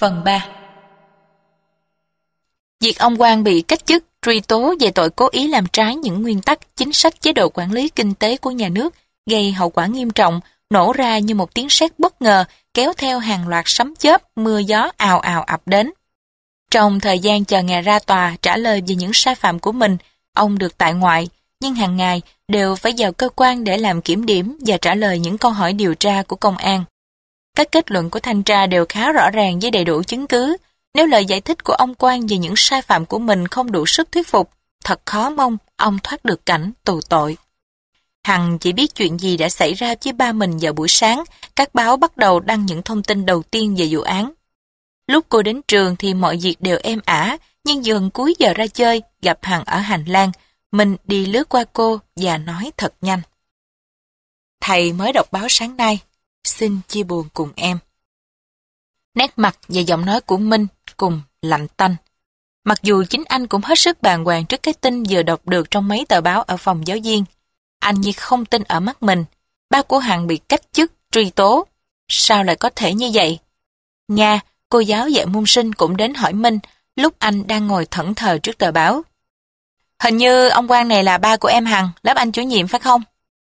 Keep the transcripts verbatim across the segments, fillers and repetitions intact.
Phần ba. Việc ông Quang bị cách chức, truy tố về tội cố ý làm trái những nguyên tắc, chính sách chế độ quản lý kinh tế của nhà nước, gây hậu quả nghiêm trọng, nổ ra như một tiếng sét bất ngờ, kéo theo hàng loạt sấm chớp, mưa gió ào ào ập đến. Trong thời gian chờ ngày ra tòa trả lời về những sai phạm của mình, ông được tại ngoại, nhưng hàng ngày đều phải vào cơ quan để làm kiểm điểm và trả lời những câu hỏi điều tra của công an. Các kết luận của thanh tra đều khá rõ ràng với đầy đủ chứng cứ. Nếu lời giải thích của ông Quang về những sai phạm của mình không đủ sức thuyết phục, thật khó mong ông thoát được cảnh tù tội. Hằng chỉ biết chuyện gì đã xảy ra với ba mình vào buổi sáng, các báo bắt đầu đăng những thông tin đầu tiên về vụ án. Lúc cô đến trường thì mọi việc đều êm ả, nhưng gần cuối giờ ra chơi, gặp Hằng ở hành lang, mình đi lướt qua cô và nói thật nhanh. Thầy mới đọc báo sáng nay, xin chia buồn cùng em. Nét mặt và giọng nói của Minh cùng lạnh tanh. Mặc dù chính anh cũng hết sức bàng hoàng trước cái tin vừa đọc được trong mấy tờ báo ở phòng giáo viên. Anh như không tin ở mắt mình. Ba của Hằng bị cách chức, truy tố. Sao lại có thể như vậy? Nga, cô giáo dạy môn sinh cũng đến hỏi Minh lúc anh đang ngồi thẫn thờ trước tờ báo. Hình như ông Quang này là ba của em Hằng, lớp anh chủ nhiệm phải không?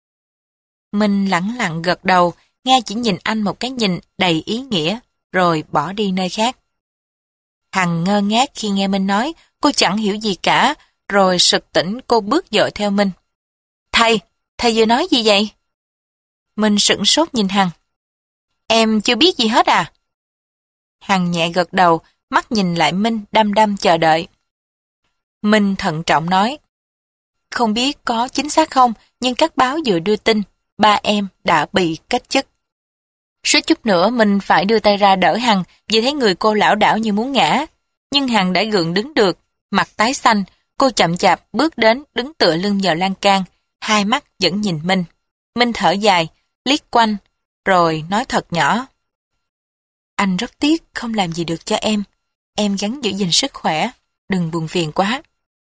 Minh lẳng lặng gật đầu, Nga chỉ nhìn anh một cái nhìn đầy ý nghĩa, rồi bỏ đi nơi khác. Hằng ngơ ngác khi nghe Minh nói, cô chẳng hiểu gì cả, rồi sực tỉnh cô bước dội theo Minh. Thầy, thầy vừa nói gì vậy? Minh sửng sốt nhìn Hằng. Em chưa biết gì hết à? Hằng nhẹ gật đầu, mắt nhìn lại Minh đăm đăm chờ đợi. Minh thận trọng nói, không biết có chính xác không, nhưng các báo vừa đưa tin, ba em đã bị cách chức. Suýt chút nữa mình phải đưa tay ra đỡ Hằng vì thấy người cô lảo đảo như muốn ngã. Nhưng Hằng đã gượng đứng được, mặt tái xanh, cô chậm chạp bước đến đứng tựa lưng vào lan can, hai mắt vẫn nhìn Minh. Minh thở dài, liếc quanh, rồi nói thật nhỏ. Anh rất tiếc không làm gì được cho em, em gắng giữ gìn sức khỏe, đừng buồn phiền quá.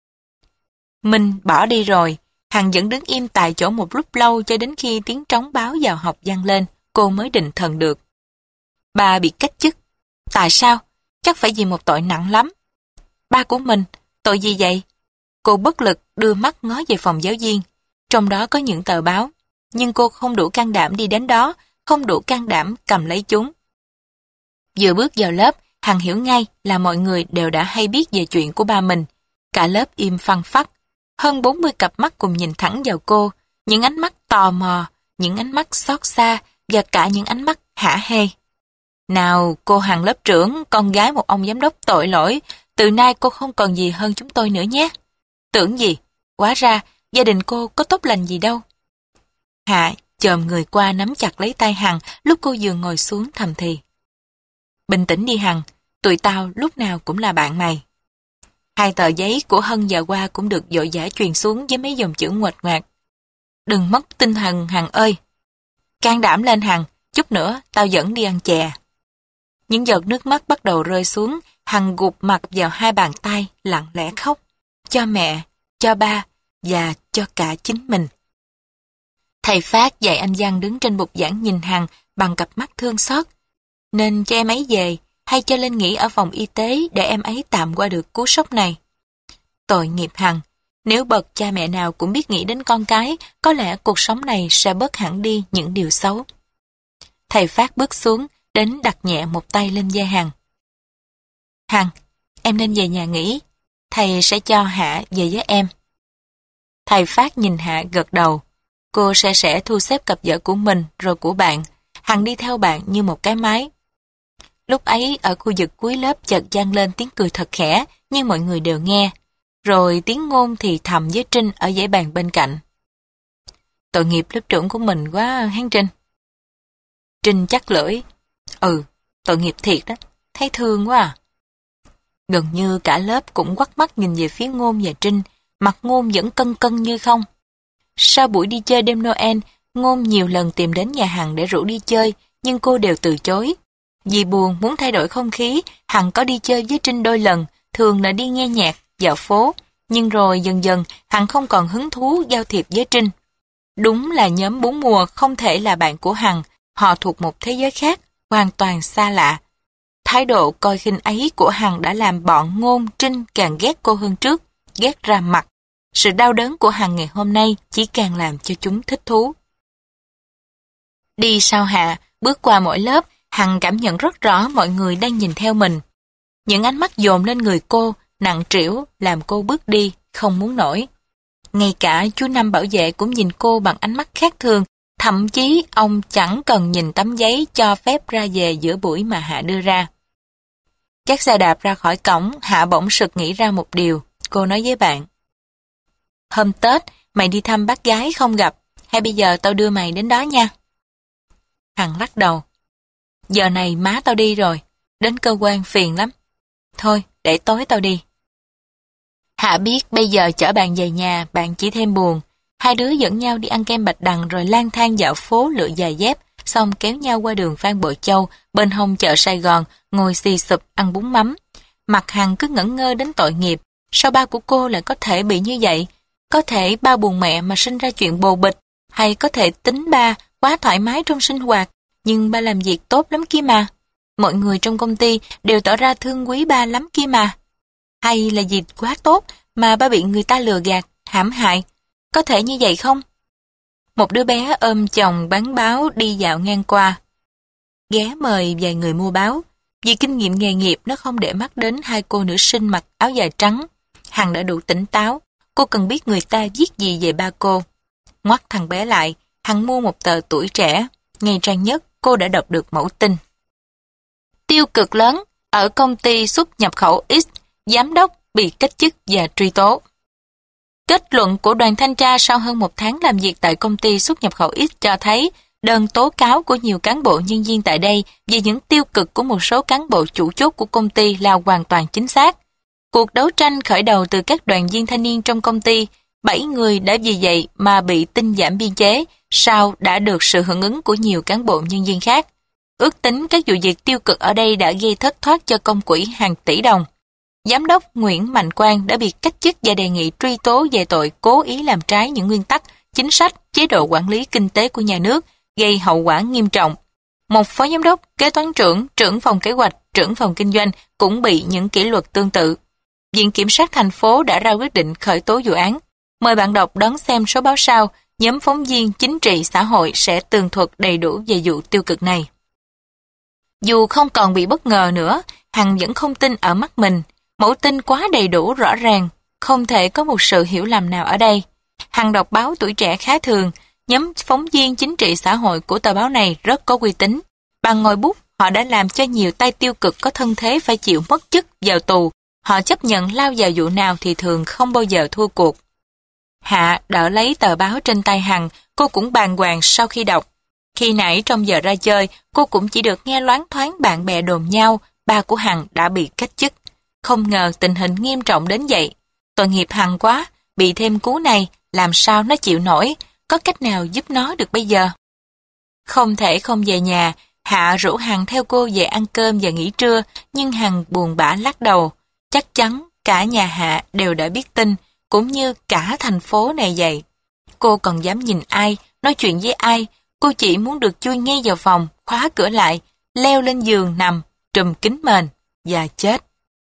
Minh bỏ đi rồi, Hằng vẫn đứng im tại chỗ một lúc lâu cho đến khi tiếng trống báo vào học vang lên, cô mới định thần được. Ba bị cách chức. Tại sao? Chắc phải vì một tội nặng lắm. Ba của mình, tội gì vậy? Cô bất lực đưa mắt ngó về phòng giáo viên. Trong đó có những tờ báo, nhưng cô không đủ can đảm đi đến đó, không đủ can đảm cầm lấy chúng. Vừa bước vào lớp, Hằng hiểu ngay là mọi người đều đã hay biết về chuyện của ba mình. Cả lớp im phăng phắc. Hơn bốn mươi cặp mắt cùng nhìn thẳng vào cô, những ánh mắt tò mò, những ánh mắt xót xa và cả những ánh mắt hả hê. Nào, cô Hằng lớp trưởng, con gái một ông giám đốc tội lỗi, từ nay cô không còn gì hơn chúng tôi nữa nhé. Tưởng gì? Hóa ra, gia đình cô có tốt lành gì đâu. Hạ chồm người qua nắm chặt lấy tay Hằng lúc cô vừa ngồi xuống thầm thì. Bình tĩnh đi Hằng, tụi tao lúc nào cũng là bạn mày. Hai tờ giấy của Hân và Hoa cũng được vội vã truyền xuống với mấy dòng chữ nguệch ngoạc. Đừng mất tinh thần Hằng ơi. Can đảm lên Hằng, chút nữa tao dẫn đi ăn chè. Những giọt nước mắt bắt đầu rơi xuống, Hằng gục mặt vào hai bàn tay, lặng lẽ khóc. Cho mẹ, cho ba và cho cả chính mình. Thầy Phát dạy anh Văn đứng trên bục giảng nhìn Hằng bằng cặp mắt thương xót. Nên cho em ấy về, hay cho lên nghỉ ở phòng y tế để em ấy tạm qua được cú sốc này. Tội nghiệp Hằng, nếu bậc cha mẹ nào cũng biết nghĩ đến con cái, có lẽ cuộc sống này sẽ bớt hẳn đi những điều xấu. Thầy Phát bước xuống, đến đặt nhẹ một tay lên vai Hằng. Hằng, em nên về nhà nghỉ, thầy sẽ cho Hạ về với em. Thầy Phát nhìn Hạ gật đầu. Cô sẽ sẽ thu xếp cặp vợ của mình rồi của bạn. Hằng đi theo bạn như một cái máy. Lúc ấy ở khu vực cuối lớp chợt vang lên tiếng cười thật khẽ, nhưng mọi người đều nghe. Rồi tiếng Ngôn thì thầm với Trinh ở dãy bàn bên cạnh. Tội nghiệp lớp trưởng của mình quá hắn Trinh. Trinh chắc lưỡi. Ừ, tội nghiệp thiệt đó, thấy thương quá à. Gần như cả lớp cũng quắt mắt nhìn về phía Ngôn và Trinh, mặt Ngôn vẫn cân cân như không. Sau buổi đi chơi đêm Noel, Ngôn nhiều lần tìm đến nhà Hằng để rủ đi chơi, nhưng cô đều từ chối. Vì buồn muốn thay đổi không khí, Hằng có đi chơi với Trinh đôi lần, thường là đi nghe nhạc, dạo phố. Nhưng rồi dần dần, Hằng không còn hứng thú giao thiệp với Trinh. Đúng là nhóm bốn mùa không thể là bạn của Hằng, họ thuộc một thế giới khác, hoàn toàn xa lạ. Thái độ coi khinh ấy của Hằng đã làm bọn Ngôn, Trinh càng ghét cô hơn trước, ghét ra mặt. Sự đau đớn của Hằng ngày hôm nay chỉ càng làm cho chúng thích thú. Đi sau Hạ, bước qua mỗi lớp, Hằng cảm nhận rất rõ mọi người đang nhìn theo mình. Những ánh mắt dồn lên người cô, nặng trĩu, làm cô bước đi, không muốn nổi. Ngay cả chú Năm bảo vệ cũng nhìn cô bằng ánh mắt khác thường, thậm chí ông chẳng cần nhìn tấm giấy cho phép ra về giữa buổi mà Hạ đưa ra. Chắc xe đạp ra khỏi cổng, Hạ bỗng sực nghĩ ra một điều, cô nói với bạn. Hôm Tết, mày đi thăm bác gái không gặp, hay bây giờ tao đưa mày đến đó nha. Hằng lắc đầu. Giờ này má tao đi rồi, đến cơ quan phiền lắm. Thôi, để tối tao đi. Hạ biết bây giờ chở bạn về nhà, bạn chỉ thêm buồn. Hai đứa dẫn nhau đi ăn kem Bạch Đằng rồi lang thang dạo phố lựa giày dép, xong kéo nhau qua đường Phan Bội Châu, bên hông chợ Sài Gòn, ngồi xì sụp ăn bún mắm. Mặt Hằng cứ ngẩn ngơ đến tội nghiệp. Sao ba của cô lại có thể bị như vậy? Có thể ba buồn mẹ mà sinh ra chuyện bồ bịch, hay có thể tính ba quá thoải mái trong sinh hoạt, nhưng ba làm việc tốt lắm kia mà. Mọi người trong công ty đều tỏ ra thương quý ba lắm kia mà. Hay là gì quá tốt mà ba bị người ta lừa gạt, hãm hại? Có thể như vậy không? Một đứa bé ôm chồng bán báo đi dạo ngang qua. Ghé mời vài người mua báo. Vì kinh nghiệm nghề nghiệp nó không để mắt đến hai cô nữ sinh mặc áo dài trắng. Hằng đã đủ tỉnh táo. Cô cần biết người ta viết gì về ba cô. Ngoắt thằng bé lại, Hằng mua một tờ Tuổi Trẻ. Ngay trang nhất, cô đã đọc được mẫu tin. Tiêu cực lớn, ở công ty xuất nhập khẩu X, giám đốc bị cách chức và truy tố. Kết luận của đoàn thanh tra sau hơn một tháng làm việc tại công ty xuất nhập khẩu X cho thấy đơn tố cáo của nhiều cán bộ nhân viên tại đây về những tiêu cực của một số cán bộ chủ chốt của công ty là hoàn toàn chính xác. Cuộc đấu tranh khởi đầu từ các đoàn viên thanh niên trong công ty, bảy người đã vì vậy mà bị tinh giảm biên chế, sau đã được sự hưởng ứng của nhiều cán bộ nhân viên khác. Ước tính các vụ việc tiêu cực ở đây đã gây thất thoát cho công quỹ hàng tỷ đồng. Giám đốc Nguyễn Mạnh Quang đã bị cách chức và đề nghị truy tố về tội cố ý làm trái những nguyên tắc, chính sách, chế độ quản lý kinh tế của nhà nước, gây hậu quả nghiêm trọng. Một phó giám đốc, kế toán trưởng, trưởng phòng kế hoạch, trưởng phòng kinh doanh cũng bị những kỷ luật tương tự. Viện Kiểm sát thành phố đã ra quyết định khởi tố vụ án. Mời bạn đọc đón xem số báo sau, nhóm phóng viên chính trị xã hội sẽ tường thuật đầy đủ về vụ tiêu cực này. Dù không còn bị bất ngờ nữa, Hằng vẫn không tin ở mắt mình. Mẫu tin quá đầy đủ rõ ràng, không thể có một sự hiểu lầm nào ở đây. Hằng đọc báo Tuổi Trẻ khá thường, nhóm phóng viên chính trị xã hội của tờ báo này rất có uy tín. Bằng ngòi bút, họ đã làm cho nhiều tay tiêu cực có thân thế phải chịu mất chức, vào tù. Họ chấp nhận lao vào vụ nào thì thường không bao giờ thua cuộc. Hạ đỡ lấy tờ báo trên tay Hằng, cô cũng bàng hoàng sau khi đọc. Khi nãy trong giờ ra chơi, cô cũng chỉ được nghe loáng thoáng bạn bè đồn nhau, ba của Hằng đã bị cách chức. Không ngờ tình hình nghiêm trọng đến vậy. Tội nghiệp Hằng quá, bị thêm cú này, làm sao nó chịu nổi, có cách nào giúp nó được bây giờ? Không thể không về nhà, Hạ rủ Hằng theo cô về ăn cơm và nghỉ trưa, nhưng Hằng buồn bã lắc đầu. Chắc chắn cả nhà Hạ đều đã biết tin, cũng như cả thành phố này vậy. Cô còn dám nhìn ai, nói chuyện với ai, cô chỉ muốn được chui ngay vào phòng, khóa cửa lại, leo lên giường nằm, trùm kín mền, và chết.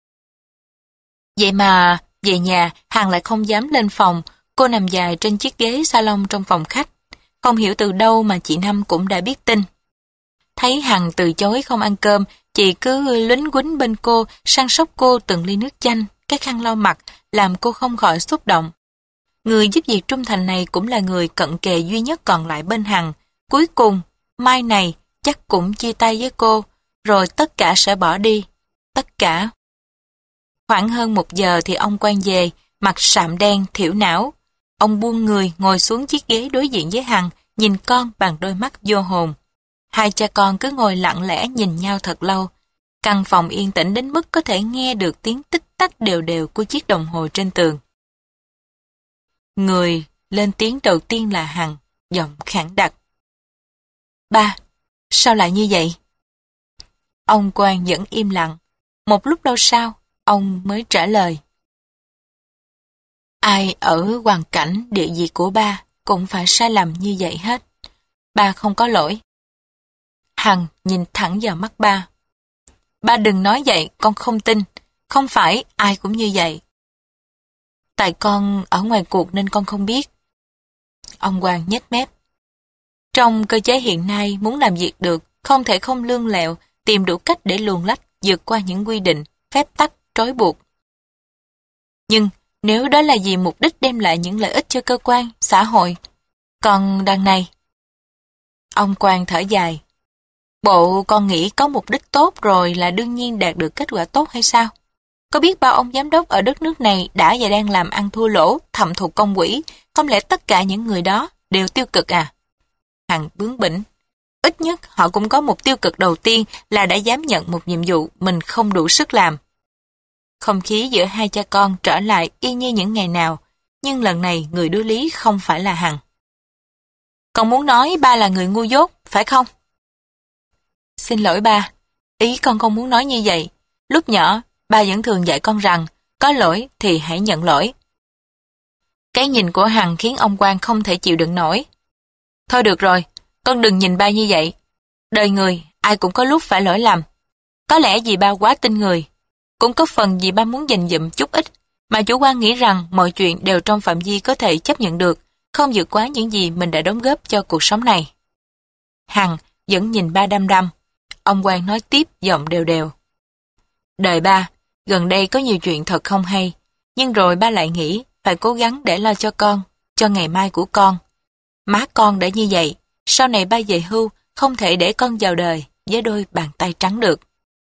Vậy mà, về nhà, Hằng lại không dám lên phòng, cô nằm dài trên chiếc ghế salon trong phòng khách. Không hiểu từ đâu mà chị Năm cũng đã biết tin. Thấy Hằng từ chối không ăn cơm, chị cứ lính quýnh bên cô, săn sóc cô từng ly nước chanh, cái khăn lau mặt, làm cô không khỏi xúc động. Người giúp việc trung thành này cũng là người cận kề duy nhất còn lại bên Hằng. Cuối cùng, mai này chắc cũng chia tay với cô, rồi tất cả sẽ bỏ đi. Tất cả. Khoảng hơn một giờ thì ông Quang về, mặt sạm đen, thiểu não. Ông buông người ngồi xuống chiếc ghế đối diện với Hằng, nhìn con bằng đôi mắt vô hồn. Hai cha con cứ ngồi lặng lẽ nhìn nhau thật lâu. Căn phòng yên tĩnh đến mức có thể nghe được tiếng tích tách đều đều của chiếc đồng hồ trên tường. Người lên tiếng đầu tiên là Hằng, giọng khản đặc. Ba, sao lại như vậy? Ông Quang vẫn im lặng. Một lúc lâu sau, ông mới trả lời. Ai ở hoàn cảnh địa vị của ba cũng phải sai lầm như vậy hết. Ba không có lỗi. Hằng nhìn thẳng vào mắt ba. ba đừng nói vậy, con không tin. Không phải ai cũng như vậy. Tại con ở ngoài cuộc nên con không biết. Ông Quang nhếch mép. Trong cơ chế hiện nay, muốn làm việc được, không thể không lương lẹo, tìm đủ cách để luồn lách, vượt qua những quy định, phép tắc, trói buộc. Nhưng nếu đó là vì mục đích đem lại những lợi ích cho cơ quan, xã hội, còn đằng này... Ông Quang thở dài. Bộ con nghĩ có mục đích tốt rồi là đương nhiên đạt được kết quả tốt hay sao? Có biết bao ông giám đốc ở đất nước này đã và đang làm ăn thua lỗ, thâm thụ công quỹ, không lẽ tất cả những người đó đều tiêu cực à? Hằng bướng bỉnh. Ít nhất họ cũng có mục tiêu cực đầu tiên là đã dám nhận một nhiệm vụ mình không đủ sức làm. Không khí giữa hai cha con trở lại y như những ngày nào, nhưng lần này người đối lý không phải là Hằng. Con muốn nói ba là người ngu dốt, phải không? Xin lỗi ba, ý con không muốn nói như vậy. Lúc nhỏ, ba vẫn thường dạy con rằng, có lỗi thì hãy nhận lỗi. Cái nhìn của Hằng khiến ông Quang không thể chịu đựng nổi. Thôi được rồi, con đừng nhìn ba như vậy. Đời người, ai cũng có lúc phải lỗi lầm. Có lẽ vì ba quá tin người, cũng có phần vì ba muốn dành dụm chút ít, mà chủ quan nghĩ rằng mọi chuyện đều trong phạm vi có thể chấp nhận được, không vượt quá những gì mình đã đóng góp cho cuộc sống này. Hằng vẫn nhìn ba đăm đăm. Ông Quang nói tiếp giọng đều đều. Đời ba, gần đây có nhiều chuyện thật không hay, nhưng rồi ba lại nghĩ phải cố gắng để lo cho con, cho ngày mai của con. Má con đã như vậy, sau này ba về hưu không thể để con vào đời với đôi bàn tay trắng được.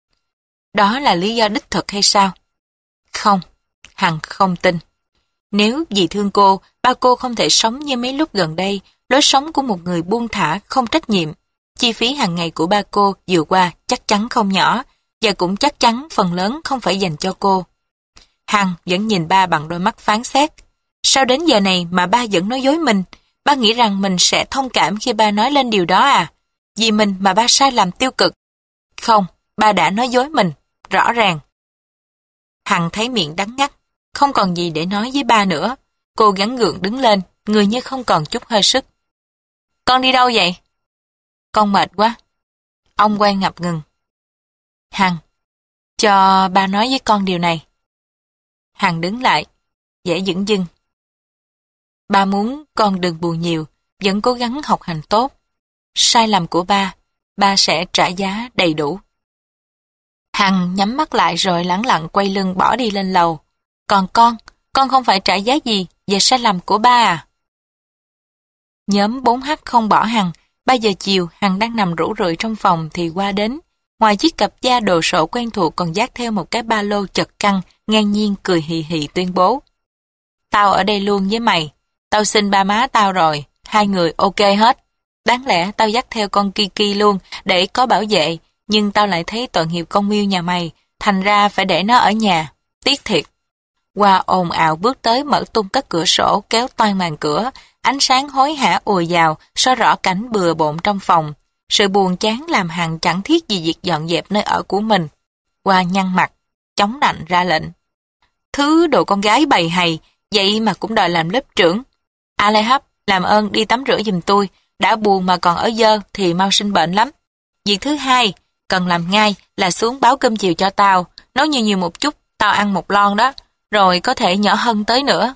Đó là lý do đích thực hay sao? Không, Hằng không tin. Nếu vì thương cô, ba cô không thể sống như mấy lúc gần đây, lối sống của một người buông thả, không trách nhiệm. Chi phí hàng ngày của ba cô vừa qua chắc chắn không nhỏ, và cũng chắc chắn phần lớn không phải dành cho cô. Hằng vẫn nhìn ba bằng đôi mắt phán xét. Sao đến giờ này mà ba vẫn nói dối mình? Ba nghĩ rằng mình sẽ thông cảm khi ba nói lên điều đó à? Vì mình mà ba sai lầm tiêu cực. Không, ba đã nói dối mình, rõ ràng. Hằng thấy miệng đắng ngắt, không còn gì để nói với ba nữa. Cô gắng gượng đứng lên, người như không còn chút hơi sức. Con đi đâu vậy? Con mệt quá. Ông Quang ngập ngừng. Hằng, cho ba nói với con điều này. Hằng đứng lại, vẻ dửng dưng. Ba muốn con đừng buồn nhiều, vẫn cố gắng học hành tốt. Sai lầm của ba, ba sẽ trả giá đầy đủ. Hằng nhắm mắt lại rồi lẳng lặng quay lưng bỏ đi lên lầu. Còn con, con không phải trả giá gì về sai lầm của ba à? Nhóm bốn H không bỏ Hằng. Ba giờ chiều, Hằng đang nằm rũ rượi trong phòng thì qua đến. Ngoài chiếc cặp da đồ sộ quen thuộc còn dắt theo một cái ba lô chật căng, ngang nhiên cười hì hì tuyên bố. Tao ở đây luôn với mày. Tao xin ba má tao rồi, hai người ok hết. Đáng lẽ tao dắt theo con Kiki luôn để có bảo vệ, nhưng tao lại thấy tội nghiệp con Miêu nhà mày, thành ra phải để nó ở nhà. Tiếc thiệt. Hoa ồn ào bước tới mở tung các cửa sổ kéo toang màn cửa, ánh sáng hối hả ùa vào, soi rõ cảnh bừa bộn trong phòng. Sự buồn chán làm Hằng chẳng thiết gì việc dọn dẹp nơi ở của mình. Hoa nhăn mặt, chống nạnh ra lệnh. Thứ đồ con gái bầy hầy, vậy mà cũng đòi làm lớp trưởng. A Lê Hấp, làm ơn đi tắm rửa giùm tôi, đã buồn mà còn ở dơ thì mau sinh bệnh lắm. Việc thứ hai, cần làm ngay là xuống báo cơm chiều cho tao, nấu nhiều nhiều một chút, tao ăn một lon đó, rồi có thể nhỏ hơn tới nữa.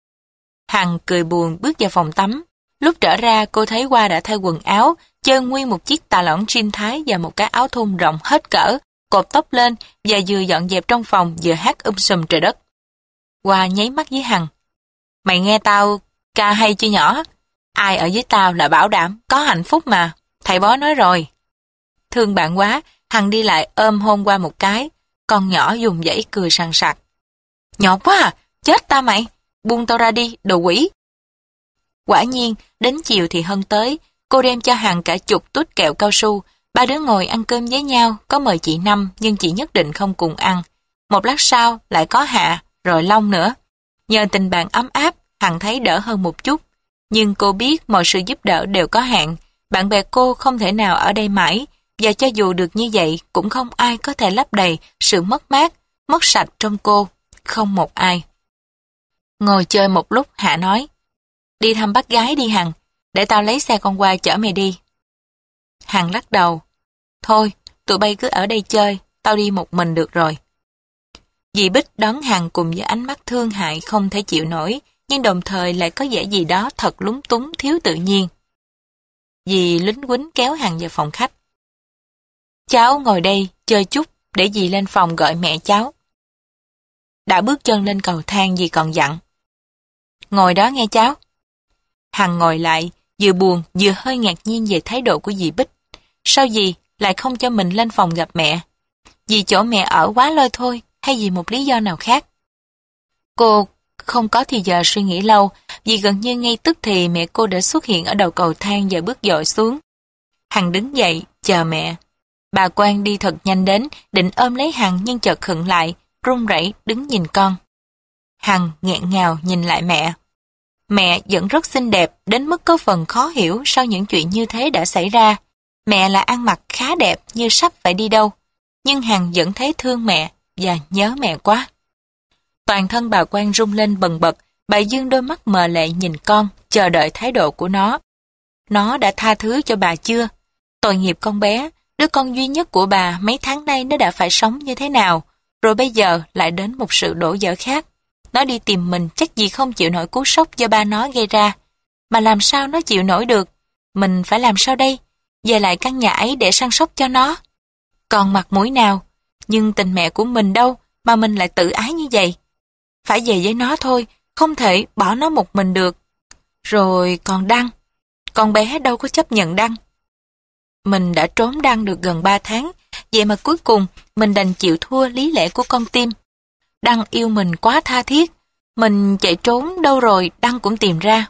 Hằng cười buồn bước vào phòng tắm. Lúc trở ra cô thấy Hoa đã thay quần áo, chơn nguyên một chiếc tà lỏng jean thái và một cái áo thun rộng hết cỡ, cột tóc lên và vừa dọn dẹp trong phòng vừa hát um sùm trời đất. Hoa nháy mắt với Hằng. Mày nghe tao ca hay chưa nhỏ? Ai ở với tao là bảo đảm có hạnh phúc mà, thầy bói nói rồi. Thương bạn quá, Hằng đi lại ôm hôn Hoa một cái, con nhỏ dùng dãy cười sằng sặc. Nhọt quá à, chết ta mày, buông tao ra đi, đồ quỷ. Quả nhiên, đến chiều thì Hân tới, cô đem cho Hằng cả chục tút kẹo cao su, ba đứa ngồi ăn cơm với nhau, có mời chị Năm nhưng chị nhất định không cùng ăn. Một lát sau lại có Hạ, rồi Long nữa. Nhờ tình bạn ấm áp, Hằng thấy đỡ hơn một chút, nhưng cô biết mọi sự giúp đỡ đều có hạn, bạn bè cô không thể nào ở đây mãi, và cho dù được như vậy cũng không ai có thể lấp đầy sự mất mát, mất sạch trong cô, không một ai. Ngồi chơi một lúc Hạ nói, đi thăm bác gái đi Hằng, để tao lấy xe con qua chở mày đi. Hằng lắc đầu, thôi tụi bay cứ ở đây chơi, tao đi một mình được rồi. Dì Bích đón Hằng cùng với ánh mắt thương hại không thể chịu nổi, nhưng đồng thời lại có vẻ gì đó thật lúng túng thiếu tự nhiên. Dì lính quýnh kéo Hằng vào phòng khách. Cháu ngồi đây, chơi chút, để dì lên phòng gọi mẹ cháu. Đã bước chân lên cầu thang dì còn dặn. Ngồi đó nghe cháu. Hằng ngồi lại, vừa buồn vừa hơi ngạc nhiên về thái độ của dì Bích. Sao dì lại không cho mình lên phòng gặp mẹ? Vì chỗ mẹ ở quá lơi thôi, hay vì một lý do nào khác? Cô không có thì giờ suy nghĩ lâu, vì gần như ngay tức thì mẹ cô đã xuất hiện ở đầu cầu thang và bước dội xuống. Hằng đứng dậy, chờ mẹ. Bà Quan đi thật nhanh đến, định ôm lấy Hằng nhưng chợt khựng lại, run rẩy đứng nhìn con. Hằng nghẹn ngào nhìn lại mẹ. Mẹ vẫn rất xinh đẹp, đến mức có phần khó hiểu sao những chuyện như thế đã xảy ra. Mẹ là ăn mặc khá đẹp như sắp phải đi đâu, nhưng Hằng vẫn thấy thương mẹ và nhớ mẹ quá. Toàn thân bà Quan rung lên bần bật, bà dương đôi mắt mờ lệ nhìn con, chờ đợi thái độ của nó. Nó đã tha thứ cho bà chưa? Tội nghiệp con bé, đứa con duy nhất của bà mấy tháng nay nó đã phải sống như thế nào, rồi bây giờ lại đến một sự đổ vỡ khác. Nó đi tìm mình chắc gì không chịu nổi cú sốc do ba nó gây ra. Mà làm sao nó chịu nổi được? Mình phải làm sao đây? Về lại căn nhà ấy để săn sóc cho nó. Còn mặt mũi nào? Nhưng tình mẹ của mình đâu mà mình lại tự ái như vậy? Phải về với nó thôi, không thể bỏ nó một mình được. Rồi còn Đăng. Con bé đâu có chấp nhận Đăng. Mình đã trốn Đăng được gần ba tháng, vậy mà cuối cùng mình đành chịu thua lý lẽ của con tim. Đăng yêu mình quá tha thiết, mình chạy trốn đâu rồi Đăng cũng tìm ra.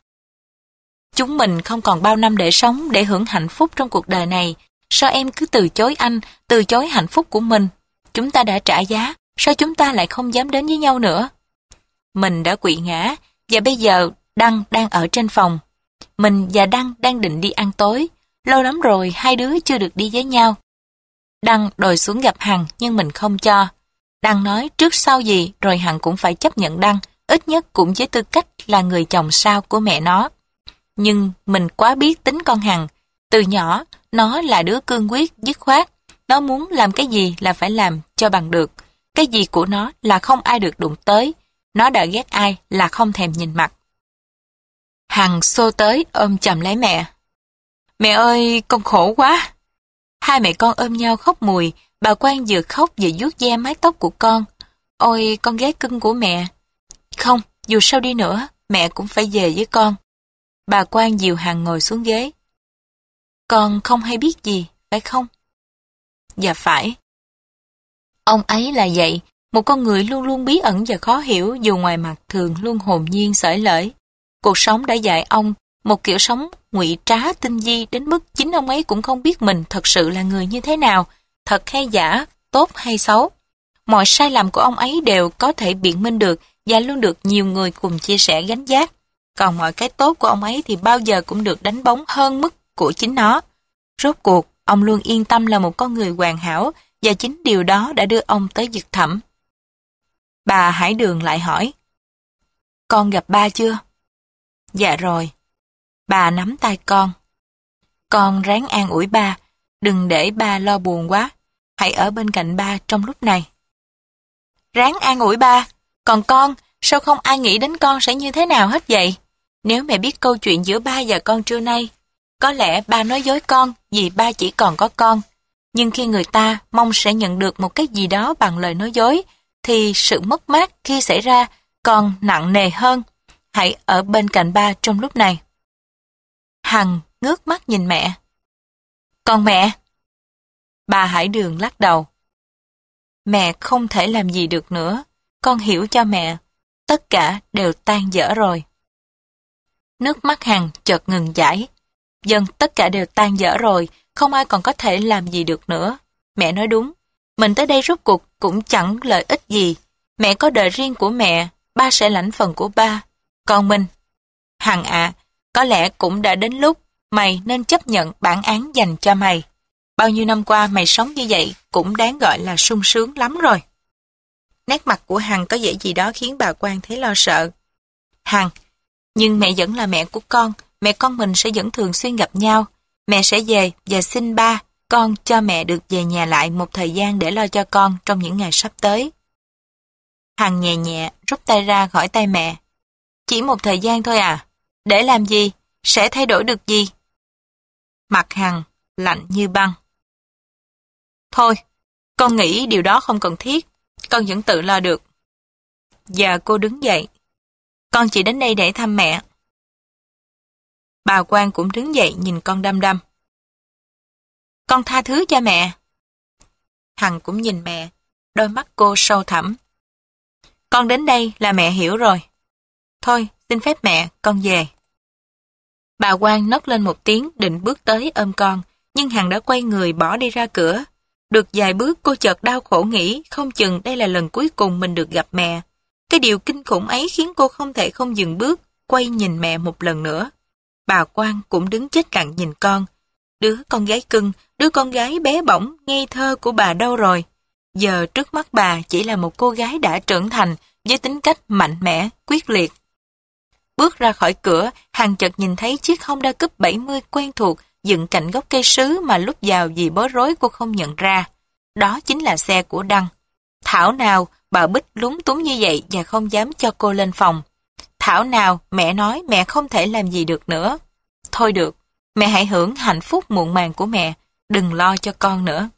Chúng mình không còn bao năm để sống, để hưởng hạnh phúc trong cuộc đời này. Sao em cứ từ chối anh, từ chối hạnh phúc của mình? Chúng ta đã trả giá, sao chúng ta lại không dám đến với nhau nữa? Mình đã quỵ ngã, và bây giờ Đăng đang ở trên phòng. Mình và Đăng đang định đi ăn tối. Lâu lắm rồi hai đứa chưa được đi với nhau. Đăng đòi xuống gặp Hằng nhưng mình không cho. Đăng nói trước sau gì rồi Hằng cũng phải chấp nhận Đăng, ít nhất cũng với tư cách là người chồng sau của mẹ nó. Nhưng mình quá biết tính con Hằng. Từ nhỏ, nó là đứa cương quyết, dứt khoát. Nó muốn làm cái gì là phải làm cho bằng được. Cái gì của nó là không ai được đụng tới. Nó đã ghét ai là không thèm nhìn mặt. Hằng xô tới ôm chầm lấy mẹ. Mẹ ơi, con khổ quá. Hai mẹ con ôm nhau khóc mùi. Bà Quan vừa khóc vừa vuốt ve mái tóc của con. Ôi, con gái cưng của mẹ. Không, dù sao đi nữa, mẹ cũng phải về với con. Bà Quan dìu Hằng ngồi xuống ghế. Con không hay biết gì, phải không? Dạ phải. Ông ấy là vậy, một con người luôn luôn bí ẩn và khó hiểu, dù ngoài mặt thường luôn hồn nhiên xởi lởi. Cuộc sống đã dạy ông một kiểu sống ngụy trá tinh vi đến mức chính ông ấy cũng không biết mình thật sự là người như thế nào, thật hay giả, tốt hay xấu. Mọi sai lầm của ông ấy đều có thể biện minh được và luôn được nhiều người cùng chia sẻ gánh vác. Còn mọi cái tốt của ông ấy thì bao giờ cũng được đánh bóng hơn mức của chính nó. Rốt cuộc, ông luôn yên tâm là một con người hoàn hảo và chính điều đó đã đưa ông tới vực thẳm. Bà Hải Đường lại hỏi. Con gặp ba chưa? Dạ rồi. Bà nắm tay con. Con ráng an ủi ba, đừng để ba lo buồn quá. Hãy ở bên cạnh ba trong lúc này. Ráng an ủi ba? Còn con, sao không ai nghĩ đến con sẽ như thế nào hết vậy? Nếu mẹ biết câu chuyện giữa ba và con trưa nay, có lẽ ba nói dối con vì ba chỉ còn có con. Nhưng khi người ta mong sẽ nhận được một cái gì đó bằng lời nói dối, thì sự mất mát khi xảy ra còn nặng nề hơn. Hãy ở bên cạnh ba trong lúc này. Hằng ngước mắt nhìn mẹ. Còn mẹ? Bà Hải Đường lắc đầu. Mẹ không thể làm gì được nữa. Con hiểu cho mẹ. Tất cả đều tan vỡ rồi. Nước mắt Hằng chợt ngừng chảy. Dần tất cả đều tan vỡ rồi. Không ai còn có thể làm gì được nữa. Mẹ nói đúng. Mình tới đây rốt cuộc cũng chẳng lợi ích gì. Mẹ có đời riêng của mẹ. Ba sẽ lãnh phần của ba. Còn mình, Hằng ạ, à, có lẽ cũng đã đến lúc mày nên chấp nhận bản án dành cho mày. Bao nhiêu năm qua mày sống như vậy cũng đáng gọi là sung sướng lắm rồi. Nét mặt của Hằng có vẻ gì đó khiến bà Quan thấy lo sợ. Hằng, nhưng mẹ vẫn là mẹ của con, mẹ con mình sẽ vẫn thường xuyên gặp nhau. Mẹ sẽ về và xin ba, con cho mẹ được về nhà lại một thời gian để lo cho con trong những ngày sắp tới. Hằng nhẹ nhẹ rút tay ra khỏi tay mẹ. Chỉ một thời gian thôi à? Để làm gì? Sẽ thay đổi được gì? Mặt Hằng lạnh như băng. Thôi, con nghĩ điều đó không cần thiết. Con vẫn tự lo được. Giờ cô đứng dậy. Con chỉ đến đây để thăm mẹ. Bà Quang cũng đứng dậy nhìn con đăm đăm. Con tha thứ cho mẹ. Hằng cũng nhìn mẹ, đôi mắt cô sâu thẳm. Con đến đây là mẹ hiểu rồi. Thôi, xin phép mẹ, con về. Bà Quang nấc lên một tiếng định bước tới ôm con, nhưng Hằng đã quay người bỏ đi ra cửa. Được vài bước cô chợt đau khổ nghĩ không chừng đây là lần cuối cùng mình được gặp mẹ. Cái điều kinh khủng ấy khiến cô không thể không dừng bước, quay nhìn mẹ một lần nữa. Bà Quang cũng đứng chết lặng nhìn con. Đứa con gái cưng, đứa con gái bé bỏng, ngây thơ của bà đâu rồi? Giờ trước mắt bà chỉ là một cô gái đã trưởng thành với tính cách mạnh mẽ, quyết liệt. Bước ra khỏi cửa, Hằng chợt nhìn thấy chiếc Honda Cúp bảy mươi quen thuộc dựng cạnh gốc cây sứ mà lúc vào vì bối rối cô không nhận ra. Đó chính là xe của Đăng. Thảo nào bà Bích lúng túng như vậy và không dám cho cô lên phòng. Thảo nào mẹ nói mẹ không thể làm gì được nữa. Thôi được, mẹ hãy hưởng hạnh phúc muộn màng của mẹ, đừng lo cho con nữa.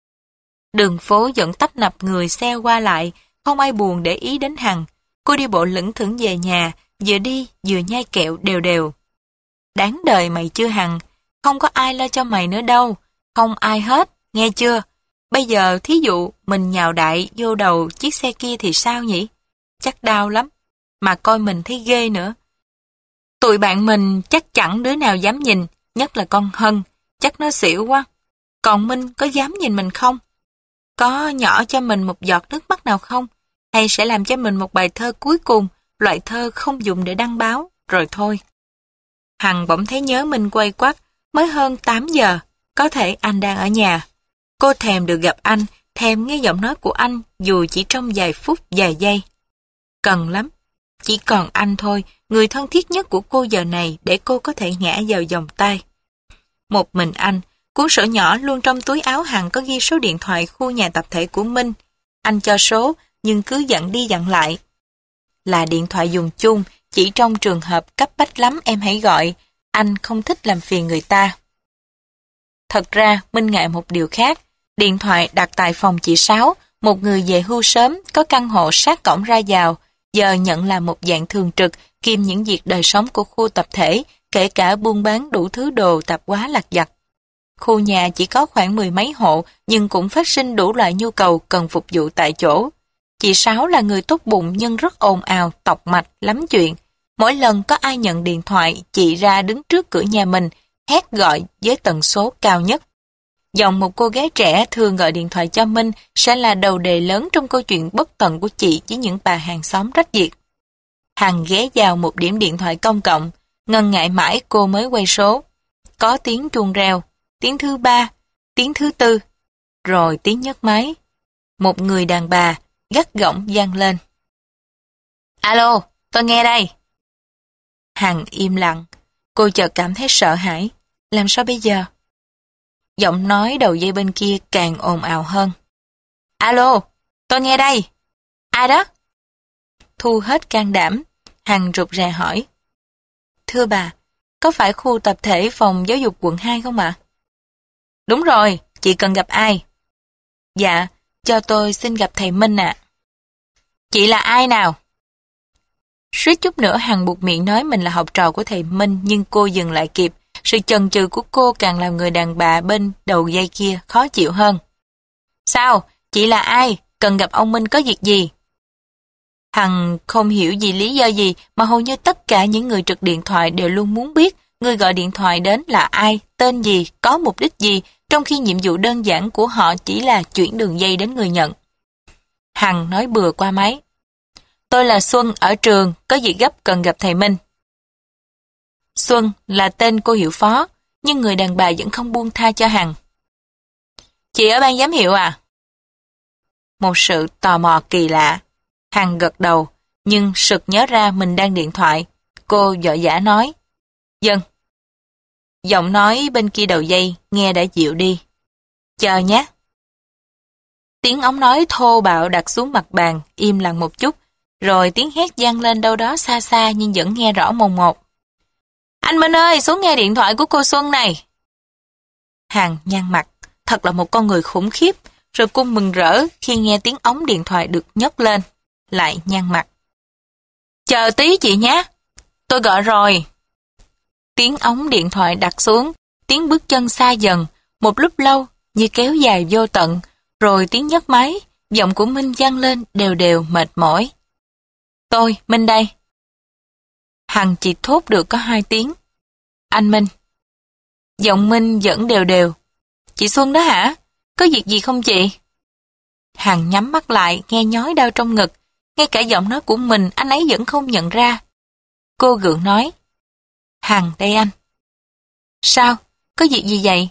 Đường phố vẫn tấp nập người xe qua lại, không ai buồn để ý đến Hằng. Cô đi bộ lững thững về nhà, vừa đi vừa nhai kẹo đều đều. Đáng đời mày chưa Hằng, không có ai lo cho mày nữa đâu, không ai hết, nghe chưa? Bây giờ thí dụ mình nhào đại vô đầu chiếc xe kia thì sao nhỉ? Chắc đau lắm, mà coi mình thấy ghê nữa. Tụi bạn mình chắc chẳng đứa nào dám nhìn, nhất là con Hân, chắc nó xỉu quá. Còn Minh có dám nhìn mình không? Có nhỏ cho mình một giọt nước mắt nào không? Hay sẽ làm cho mình một bài thơ cuối cùng, loại thơ không dùng để đăng báo, rồi thôi. Hằng bỗng thấy nhớ Minh quay quắt, mới hơn tám giờ, có thể anh đang ở nhà. Cô thèm được gặp anh, thèm nghe giọng nói của anh dù chỉ trong vài phút, vài giây. Cần lắm, chỉ còn anh thôi, người thân thiết nhất của cô giờ này để cô có thể ngã vào vòng tay. Một mình anh, cuốn sổ nhỏ luôn trong túi áo Hằng có ghi số điện thoại khu nhà tập thể của Minh. Anh cho số, nhưng cứ dặn đi dặn lại. Là điện thoại dùng chung, chỉ trong trường hợp cấp bách lắm em hãy gọi, anh không thích làm phiền người ta. Thật ra, Minh ngại một điều khác. Điện thoại đặt tại phòng chị Sáu, một người về hưu sớm, có căn hộ sát cổng ra vào, giờ nhận là một dạng thường trực, kiêm những việc đời sống của khu tập thể, kể cả buôn bán đủ thứ đồ tạp hóa lặt vặt. Khu nhà chỉ có khoảng mười mấy hộ, nhưng cũng phát sinh đủ loại nhu cầu cần phục vụ tại chỗ. Chị Sáu là người tốt bụng nhưng rất ồn ào, tọc mạch, lắm chuyện. Mỗi lần có ai nhận điện thoại, chị ra đứng trước cửa nhà mình, hét gọi với tần số cao nhất. Dòng một cô gái trẻ thường gọi điện thoại cho Minh sẽ là đầu đề lớn trong câu chuyện bất tận của chị với những bà hàng xóm rách việc. Hằng ghé vào một điểm điện thoại công cộng, ngần ngại mãi cô mới quay số. Có tiếng chuông reo, tiếng thứ ba, tiếng thứ tư, rồi tiếng nhấc máy. Một người đàn bà gắt gỏng vang lên. Alo, tôi nghe đây. Hằng im lặng, cô chợt cảm thấy sợ hãi. Làm sao bây giờ? Giọng nói đầu dây bên kia càng ồn ào hơn. Alo, tôi nghe đây. Ai đó? Thu hết can đảm, Hằng rụt rè hỏi. Thưa bà, có phải khu tập thể phòng giáo dục quận hai không ạ? Đúng rồi, chị cần gặp ai? Dạ, cho tôi xin gặp thầy Minh ạ. Chị là ai nào? Suýt chút nữa Hằng buộc miệng nói mình là học trò của thầy Minh, nhưng cô dừng lại kịp. Sự chần chừ của cô càng làm người đàn bà bên đầu dây kia khó chịu hơn. Sao? Chị là ai? Cần gặp ông Minh có việc gì? Hằng không hiểu vì lý do gì mà hầu như tất cả những người trực điện thoại đều luôn muốn biết người gọi điện thoại đến là ai, tên gì, có mục đích gì, trong khi nhiệm vụ đơn giản của họ chỉ là chuyển đường dây đến người nhận. Hằng nói bừa qua máy. Tôi là Xuân ở trường, có việc gấp cần gặp thầy Minh. Xuân là tên cô hiệu phó, nhưng người đàn bà vẫn không buông tha cho Hằng. Chị ở ban giám hiệu à? Một sự tò mò kỳ lạ. Hằng gật đầu, nhưng sực nhớ ra mình đang điện thoại. Cô vội vã nói. Dân. Giọng nói bên kia đầu dây nghe đã dịu đi. chờ nhé. Tiếng ống nói thô bạo đặt xuống mặt bàn, im lặng một chút, rồi tiếng hét vang lên đâu đó xa xa nhưng vẫn nghe rõ mồn một. Anh Minh ơi, xuống nghe điện thoại của cô Xuân này. Hằng nhăn mặt, thật là một con người khủng khiếp, rồi cô mừng rỡ khi nghe tiếng ống điện thoại được nhấc lên, lại nhăn mặt. Chờ tí chị nhé, tôi gọi rồi. Tiếng ống điện thoại đặt xuống, tiếng bước chân xa dần, một lúc lâu như kéo dài vô tận, rồi tiếng nhấc máy, giọng của Minh vang lên đều đều mệt mỏi. Tôi, Minh đây. Hằng chỉ thốt được có hai tiếng. Anh Minh. Giọng Minh vẫn đều đều. Chị Xuân đó hả? Có việc gì không chị? Hằng nhắm mắt lại, nghe nhói đau trong ngực. Ngay cả giọng nói của mình anh ấy vẫn không nhận ra. Cô gượng nói. Hằng, đây anh. Sao? Có việc gì vậy?